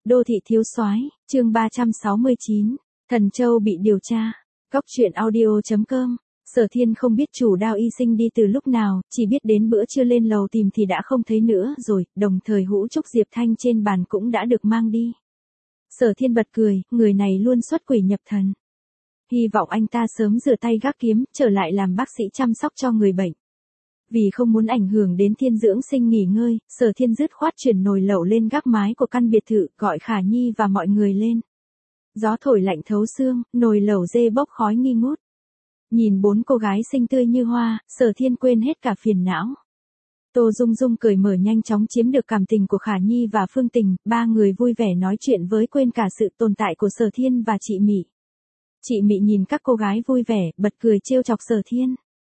Đô thị thiếu soái, chương 369, Thần Châu bị điều tra. Góc truyện audio.com. Sở Thiên không biết chủ Đao Y Sinh đi từ lúc nào, chỉ biết đến bữa trưa lên lầu tìm thì đã không thấy nữa rồi, đồng thời hũ trúc Diệp Thanh trên bàn cũng đã được mang đi. Sở Thiên bật cười, người này luôn xuất quỷ nhập thần. Hy vọng anh ta sớm rửa tay gác kiếm, trở lại làm bác sĩ chăm sóc cho người bệnh. Vì không muốn ảnh hưởng đến Thiên Dưỡng Sinh nghỉ ngơi, Sở Thiên dứt khoát chuyển nồi lẩu lên gác mái của căn biệt thự, gọi Khả Nhi và mọi người lên. Gió thổi lạnh thấu xương, nồi lẩu dê bốc khói nghi ngút. Nhìn 4 cô gái xinh tươi như hoa, Sở Thiên quên hết cả phiền não. Tô Dung Dung cởi mở nhanh chóng chiếm được cảm tình của Khả Nhi và Phương Tình, ba người vui vẻ nói chuyện với quên cả sự tồn tại của Sở Thiên và chị Mị. Chị Mị nhìn các cô gái vui vẻ, bật cười trêu chọc Sở Thiên.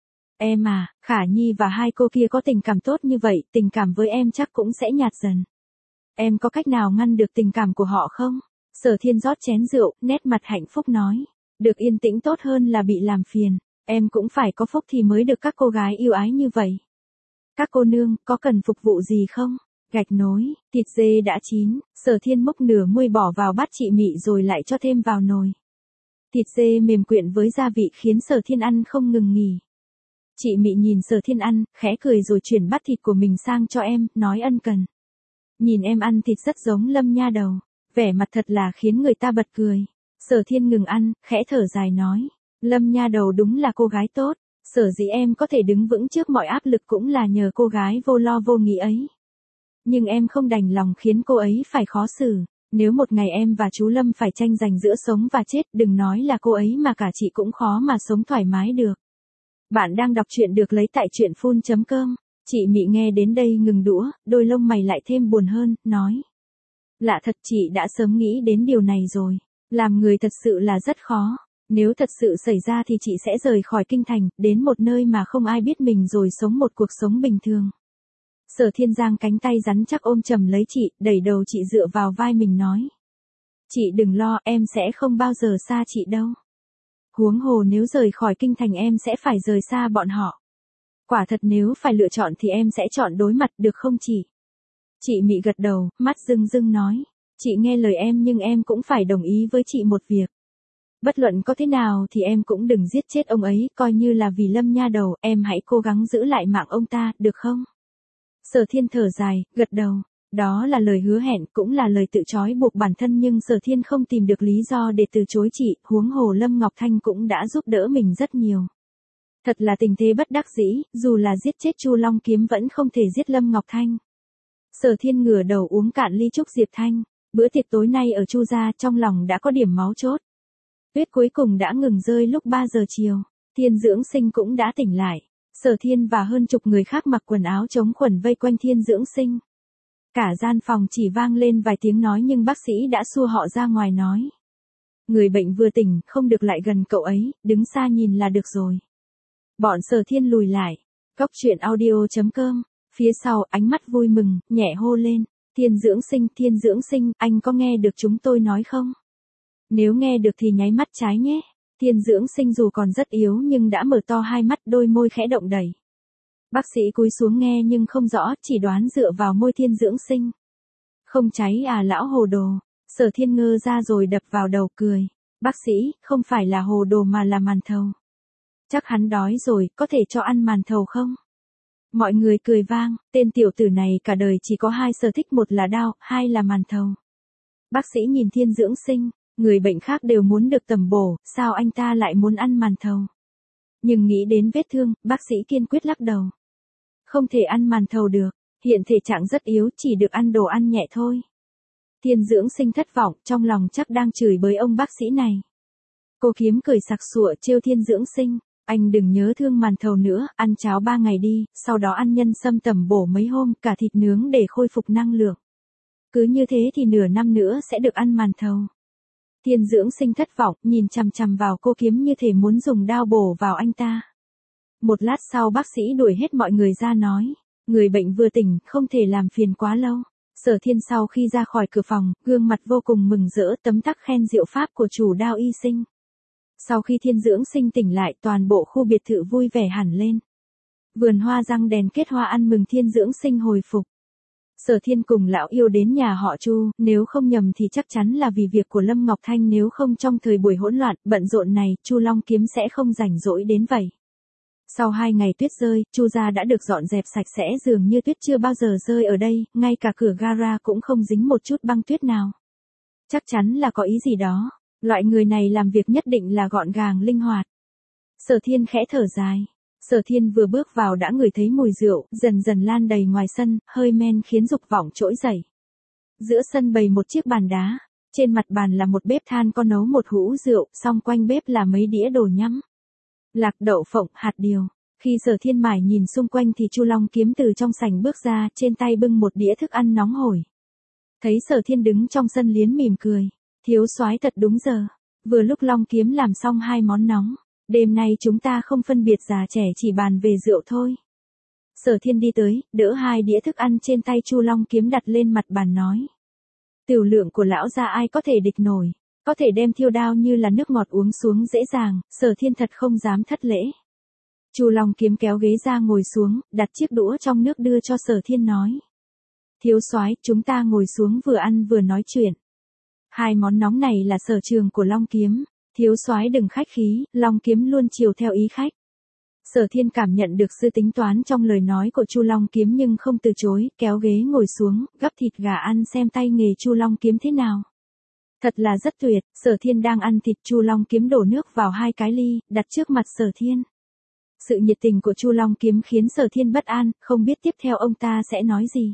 Em à, Khả Nhi và hai cô kia có tình cảm tốt như vậy, tình cảm với em chắc cũng sẽ nhạt dần. Em có cách nào ngăn được tình cảm của họ không? Sở Thiên rót chén rượu, nét mặt hạnh phúc nói. Được yên tĩnh tốt hơn là bị làm phiền. Em cũng phải có phúc thì mới được các cô gái yêu ái như vậy. Các cô nương, có cần phục vụ gì không? Gạch nối, thịt dê đã chín, Sở Thiên múc nửa muôi bỏ vào bát chị Mị rồi lại cho thêm vào nồi. Thịt dê mềm quyện với gia vị khiến Sở Thiên ăn không ngừng nghỉ. Chị Mị nhìn Sở Thiên ăn, khẽ cười rồi chuyển bát thịt của mình sang cho em, nói ân cần. Nhìn em ăn thịt rất giống Lâm nha đầu, vẻ mặt thật là khiến người ta bật cười. Sở Thiên ngừng ăn, khẽ thở dài nói, Lâm nha đầu đúng là cô gái tốt, sở dĩ em có thể đứng vững trước mọi áp lực cũng là nhờ cô gái vô lo vô nghĩ ấy. Nhưng em không đành lòng khiến cô ấy phải khó xử, nếu một ngày em và chú Lâm phải tranh giành giữa sống và chết, đừng nói là cô ấy mà cả chị cũng khó mà sống thoải mái được. Bạn đang đọc truyện được lấy tại truyện.com. Chị Mị nghe đến đây ngừng đũa, đôi lông mày lại thêm buồn hơn, nói. Lạ thật, chị đã sớm nghĩ đến điều này rồi. Làm người thật sự là rất khó. Nếu thật sự xảy ra thì chị sẽ rời khỏi kinh thành, đến một nơi mà không ai biết mình rồi sống một cuộc sống bình thường. Sở Thiên giang cánh tay rắn chắc ôm chầm lấy chị, đẩy đầu chị dựa vào vai mình nói. Chị đừng lo, em sẽ không bao giờ xa chị đâu. Huống hồ nếu rời khỏi kinh thành em sẽ phải rời xa bọn họ. Quả thật nếu phải lựa chọn thì em sẽ chọn đối mặt được không chị? Chị Mị gật đầu, mắt rưng rưng nói. Chị nghe lời em nhưng em cũng phải đồng ý với chị một việc. Bất luận có thế nào thì em cũng đừng giết chết ông ấy, coi như là vì Lâm nha đầu, em hãy cố gắng giữ lại mạng ông ta, được không? Sở Thiên thở dài, gật đầu. Đó là lời hứa hẹn, cũng là lời tự trói buộc bản thân nhưng Sở Thiên không tìm được lý do để từ chối chị, huống hồ Lâm Ngọc Thanh cũng đã giúp đỡ mình rất nhiều. Thật là tình thế bất đắc dĩ, dù là giết chết Chu Long Kiếm vẫn không thể giết Lâm Ngọc Thanh. Sở Thiên ngửa đầu uống cạn ly trúc Diệp Thanh, bữa tiệc tối nay ở Chu gia trong lòng đã có điểm máu chốt. Tuyết cuối cùng đã ngừng rơi lúc 3 giờ chiều, Thiên Dưỡng Sinh cũng đã tỉnh lại. Sở Thiên và hơn chục người khác mặc quần áo chống khuẩn vây quanh Thiên Dưỡng Sinh. Cả gian phòng chỉ vang lên vài tiếng nói nhưng bác sĩ đã xua họ ra ngoài nói. Người bệnh vừa tỉnh, không được lại gần cậu ấy, đứng xa nhìn là được rồi. Bọn Sở Thiên lùi lại. Góc truyện audio.com. Phía sau, ánh mắt vui mừng, nhẹ hô lên. Thiên Dưỡng Sinh, anh có nghe được chúng tôi nói không? Nếu nghe được thì nháy mắt trái nhé. Thiên Dưỡng Sinh dù còn rất yếu nhưng đã mở to hai mắt, đôi môi khẽ động đẩy. Bác sĩ cúi xuống nghe nhưng không rõ, chỉ đoán dựa vào môi Thiên Dưỡng Sinh. Không cháy à lão hồ đồ. Sở Thiên ngơ ra rồi đập vào đầu cười. Bác sĩ, không phải là hồ đồ mà là màn thầu. Chắc hắn đói rồi, có thể cho ăn màn thầu không? Mọi người cười vang, tên tiểu tử này cả đời chỉ có hai sở thích, một là đao, hai là màn thầu. Bác sĩ nhìn Thiên Dưỡng Sinh, người bệnh khác đều muốn được tầm bổ, sao anh ta lại muốn ăn màn thầu? Nhưng nghĩ đến vết thương, bác sĩ kiên quyết lắc đầu. Không thể ăn màn thầu được, hiện thể trạng rất yếu, chỉ được ăn đồ ăn nhẹ thôi. Thiên Dưỡng Sinh thất vọng, trong lòng chắc đang chửi bới ông bác sĩ này. Cô Kiếm cười sặc sụa trêu Thiên Dưỡng Sinh. Anh đừng nhớ thương màn thầu nữa, ăn cháo 3 ngày đi, sau đó ăn nhân sâm tẩm bổ mấy hôm, cả thịt nướng để khôi phục năng lượng. Cứ như thế thì nửa năm nữa sẽ được ăn màn thầu. Thiên Dưỡng Sinh thất vọng, nhìn chằm chằm vào cô Kiếm như thể muốn dùng đao bổ vào anh ta. Một lát sau bác sĩ đuổi hết mọi người ra nói, người bệnh vừa tỉnh, không thể làm phiền quá lâu. Sở Thiên sau khi ra khỏi cửa phòng, gương mặt vô cùng mừng rỡ, tấm tắc khen diệu pháp của chủ Đao Y Sinh. Sau khi Thiên Dưỡng Sinh tỉnh lại, toàn bộ khu biệt thự vui vẻ hẳn lên. Vườn hoa răng đèn kết hoa ăn mừng Thiên Dưỡng Sinh hồi phục. Sở Thiên cùng lão yêu đến nhà họ Chu, nếu không nhầm thì chắc chắn là vì việc của Lâm Ngọc Thanh, nếu không trong thời buổi hỗn loạn, bận rộn này, Chu Long Kiếm sẽ không rảnh rỗi đến vậy. Sau 2 ngày tuyết rơi, Chu gia đã được dọn dẹp sạch sẽ, dường như tuyết chưa bao giờ rơi ở đây, ngay cả cửa gara cũng không dính một chút băng tuyết nào. Chắc chắn là có ý gì đó, loại người này làm việc nhất định là gọn gàng linh hoạt. Sở Thiên khẽ thở dài. Sở Thiên vừa bước vào đã ngửi thấy mùi rượu, dần dần lan đầy ngoài sân, hơi men khiến dục vọng trỗi dậy. Giữa sân bày một chiếc bàn đá, trên mặt bàn là một bếp than có nấu một hũ rượu, xung quanh bếp là mấy đĩa đồ nhắm. Lạc, đậu phộng, hạt điều. Khi Sở Thiên mải nhìn xung quanh thì Chu Long Kiếm từ trong sảnh bước ra, trên tay bưng một đĩa thức ăn nóng hổi. Thấy Sở Thiên đứng trong sân liến mỉm cười. Thiếu soái thật đúng giờ. Vừa lúc Long Kiếm làm xong 2 món nóng. Đêm nay chúng ta không phân biệt già trẻ, chỉ bàn về rượu thôi. Sở Thiên đi tới, đỡ 2 đĩa thức ăn trên tay Chu Long Kiếm đặt lên mặt bàn nói. Tiểu lượng của lão gia ai có thể địch nổi, có thể đem thiêu đao như là nước ngọt uống xuống dễ dàng, Sở Thiên thật không dám thất lễ. Chu Long Kiếm kéo ghế ra ngồi xuống, đặt chiếc đũa trong nước đưa cho Sở Thiên nói. Thiếu soái, chúng ta ngồi xuống vừa ăn vừa nói chuyện. 2 món nóng này là sở trường của Long Kiếm. Thiếu soái đừng khách khí, Long Kiếm luôn chiều theo ý khách. Sở Thiên cảm nhận được sự tính toán trong lời nói của Chu Long Kiếm nhưng không từ chối, kéo ghế ngồi xuống, gắp thịt gà ăn xem tay nghề Chu Long Kiếm thế nào. Thật là rất tuyệt. Sở Thiên đang ăn thịt, Chu Long Kiếm đổ nước vào 2 cái ly, đặt trước mặt Sở Thiên. Sự nhiệt tình của Chu Long Kiếm khiến Sở Thiên bất an, không biết tiếp theo ông ta sẽ nói gì.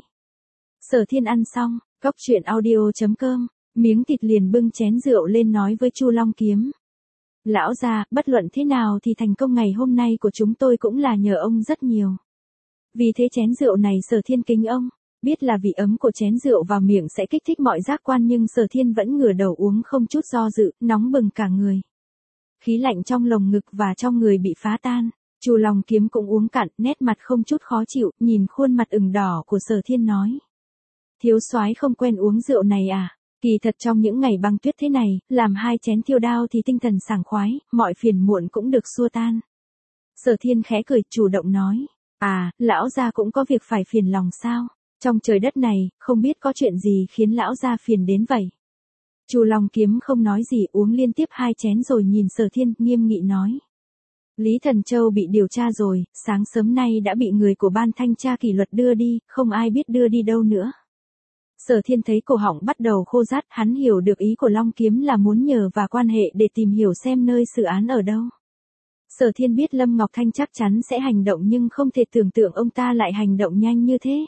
Sở Thiên ăn xong, góc truyện audio.com, miếng thịt liền bưng chén rượu lên nói với Chu Long Kiếm. Lão gia, bất luận thế nào thì thành công ngày hôm nay của chúng tôi cũng là nhờ ông rất nhiều. Vì thế chén rượu này Sở Thiên kính ông, biết là vị ấm của chén rượu vào miệng sẽ kích thích mọi giác quan nhưng Sở Thiên vẫn ngửa đầu uống không chút do dự, nóng bừng cả người. Khí lạnh trong lồng ngực và trong người bị phá tan, Chu Long Kiếm cũng uống cạn, nét mặt không chút khó chịu, nhìn khuôn mặt ửng đỏ của Sở Thiên nói. Thiếu soái không quen uống rượu này à? Kỳ thật trong những ngày băng tuyết thế này, làm 2 chén thiêu đao thì tinh thần sảng khoái, mọi phiền muộn cũng được xua tan. Sở Thiên khẽ cười, chủ động nói. À, lão gia cũng có việc phải phiền lòng sao? Trong trời đất này, không biết có chuyện gì khiến lão gia phiền đến vậy. Chu Long Kiếm không nói gì, uống liên tiếp 2 chén rồi nhìn Sở Thiên, nghiêm nghị nói. Lý Thần Châu bị điều tra rồi, sáng sớm nay đã bị người của ban thanh tra kỷ luật đưa đi, không ai biết đưa đi đâu nữa. Sở Thiên thấy cổ họng bắt đầu khô rát, hắn hiểu được ý của Long Kiếm là muốn nhờ và quan hệ để tìm hiểu xem nơi xử án ở đâu. Sở Thiên biết Lâm Ngọc Thanh chắc chắn sẽ hành động nhưng không thể tưởng tượng ông ta lại hành động nhanh như thế.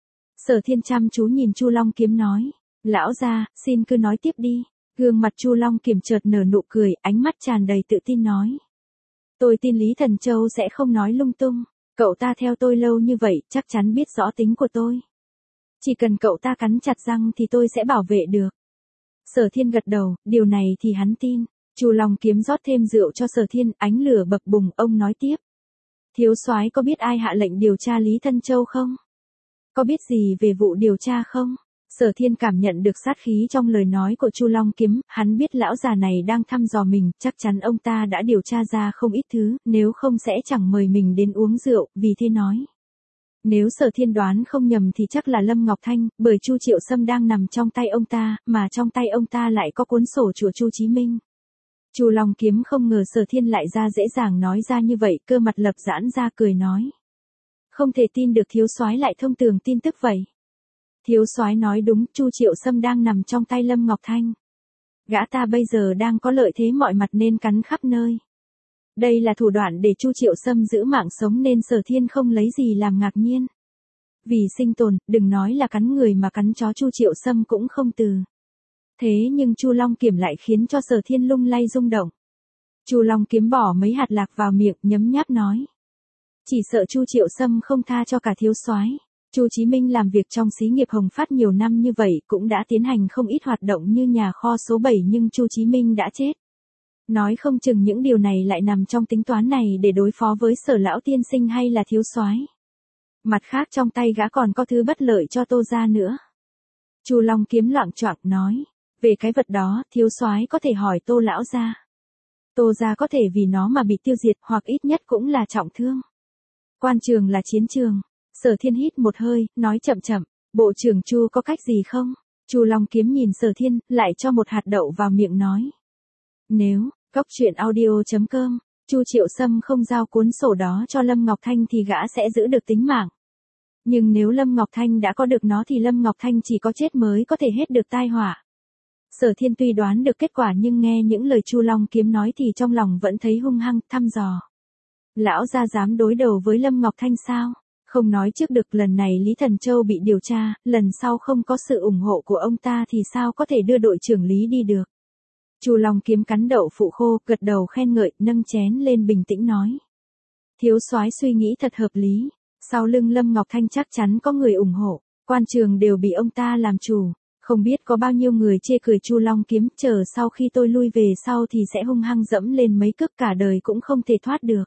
Sở Thiên chăm chú nhìn Chu Long Kiếm nói, lão gia, xin cứ nói tiếp đi. Gương mặt Chu Long Kiếm chợt nở nụ cười, ánh mắt tràn đầy tự tin nói. Tôi tin Lý Thần Châu sẽ không nói lung tung, cậu ta theo tôi lâu như vậy, chắc chắn biết rõ tính của tôi. Chỉ cần cậu ta cắn chặt răng thì tôi sẽ bảo vệ được. Sở Thiên gật đầu, điều này thì hắn tin. Chu Long Kiếm rót thêm rượu cho Sở Thiên, ánh lửa bập bùng, ông nói tiếp. Thiếu soái có biết ai hạ lệnh điều tra Lý Thân Châu không? Có biết gì về vụ điều tra không? Sở Thiên cảm nhận được sát khí trong lời nói của Chu Long Kiếm, hắn biết lão già này đang thăm dò mình, chắc chắn ông ta đã điều tra ra không ít thứ, nếu không sẽ chẳng mời mình đến uống rượu, vì thế nói. Nếu Sở Thiên đoán không nhầm thì chắc là Lâm Ngọc Thanh, bởi Chu Triệu Sâm đang nằm trong tay ông ta, mà trong tay ông ta lại có cuốn sổ của Chu Chí Minh. Chu Long Kiếm không ngờ Sở Thiên lại ra dễ dàng nói ra như vậy, cơ mặt lập giãn ra cười nói. Không thể tin được thiếu soái lại thông tường tin tức vậy. Thiếu soái nói đúng, Chu Triệu Sâm đang nằm trong tay Lâm Ngọc Thanh. Gã ta bây giờ đang có lợi thế mọi mặt nên cắn khắp nơi. Đây là thủ đoạn để Chu Triệu Sâm giữ mạng sống nên Sở Thiên không lấy gì làm ngạc nhiên. Vì sinh tồn, đừng nói là cắn người mà cắn chó Chu Triệu Sâm cũng không từ. Thế nhưng Chu Long Kiếm lại khiến cho Sở Thiên lung lay rung động. Chu Long Kiếm bỏ mấy hạt lạc vào miệng, nhấm nháp nói. Chỉ sợ Chu Triệu Sâm không tha cho cả thiếu soái. Chu Chí Minh làm việc trong xí nghiệp Hồng Phát nhiều năm như vậy cũng đã tiến hành không ít hoạt động như nhà kho số 7 nhưng Chu Chí Minh đã chết. Nói không chừng những điều này lại nằm trong tính toán này để đối phó với Sở lão tiên sinh hay là thiếu soái. Mặt khác trong tay gã còn có thứ bất lợi cho Tô gia nữa. Chu Long Kiếm loạng choạng nói, về cái vật đó, thiếu soái có thể hỏi Tô lão gia. Tô gia có thể vì nó mà bị tiêu diệt hoặc ít nhất cũng là trọng thương. Quan trường là chiến trường. Sở Thiên hít một hơi, nói chậm chậm, Bộ trưởng Chu có cách gì không? Chu Long Kiếm nhìn Sở Thiên, lại cho một hạt đậu vào miệng nói. Nếu, Cóc truyện audio.com, Chu Triệu Sâm không giao cuốn sổ đó cho Lâm Ngọc Thanh thì gã sẽ giữ được tính mạng. Nhưng nếu Lâm Ngọc Thanh đã có được nó thì Lâm Ngọc Thanh chỉ có chết mới có thể hết được tai họa. Sở Thiên tuy đoán được kết quả nhưng nghe những lời Chu Long Kiếm nói thì trong lòng vẫn thấy hung hăng, thăm dò. Lão gia dám đối đầu với Lâm Ngọc Thanh sao? Không nói trước được, lần này Lý Thần Châu bị điều tra, lần sau không có sự ủng hộ của ông ta thì sao có thể đưa đội trưởng Lý đi được. Chu Long Kiếm cắn đậu phụ khô, gật đầu khen ngợi, nâng chén lên bình tĩnh nói. Thiếu soái suy nghĩ thật hợp lý, sau lưng Lâm Ngọc Thanh chắc chắn có người ủng hộ, quan trường đều bị ông ta làm chủ, không biết có bao nhiêu người chê cười Chu Long Kiếm, chờ sau khi tôi lui về sau thì sẽ hung hăng dẫm lên mấy cước cả đời cũng không thể thoát được.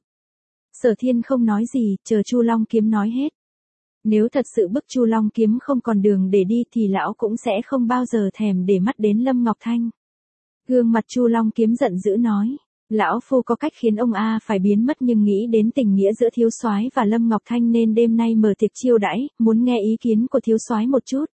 Sở Thiên không nói gì, chờ Chu Long Kiếm nói hết. Nếu thật sự bức Chu Long Kiếm không còn đường để đi thì lão cũng sẽ không bao giờ thèm để mắt đến Lâm Ngọc Thanh. Gương mặt Chu Long Kiếm giận dữ nói, lão phu có cách khiến ông A phải biến mất, nhưng nghĩ đến tình nghĩa giữa thiếu soái và Lâm Ngọc Thanh nên đêm nay mở tiệc chiêu đãi, muốn nghe ý kiến của thiếu soái một chút.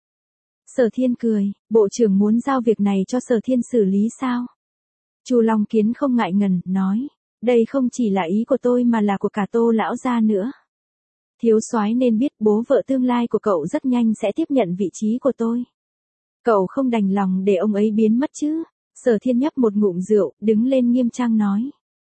Sở Thiên cười, bộ trưởng muốn giao việc này cho Sở Thiên xử lý sao? Chu Long Kiếm không ngại ngần, nói, đây không chỉ là ý của tôi mà là của cả Tô lão gia nữa. Thiếu soái nên biết bố vợ tương lai của cậu rất nhanh sẽ tiếp nhận vị trí của tôi. Cậu không đành lòng để ông ấy biến mất chứ? Sở Thiên nhấp một ngụm rượu, đứng lên nghiêm trang nói.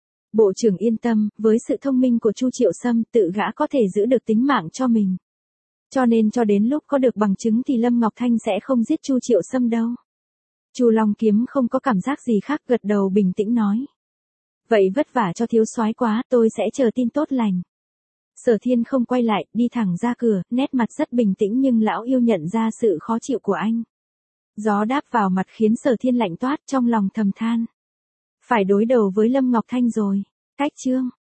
Bộ trưởng yên tâm, với sự thông minh của Chu Triệu Sâm, tự gã có thể giữ được tính mạng cho mình. Cho nên cho đến lúc có được bằng chứng thì Lâm Ngọc Thanh sẽ không giết Chu Triệu Sâm đâu. Chu Long Kiếm không có cảm giác gì khác, gật đầu bình tĩnh nói. Vậy vất vả cho thiếu soái quá, tôi sẽ chờ tin tốt lành. Sở Thiên không quay lại, đi thẳng ra cửa, nét mặt rất bình tĩnh nhưng lão yêu nhận ra sự khó chịu của anh. Gió đáp vào mặt khiến Sở Thiên lạnh toát, trong lòng thầm than. Phải đối đầu với Lâm Ngọc Thanh rồi. Cách chương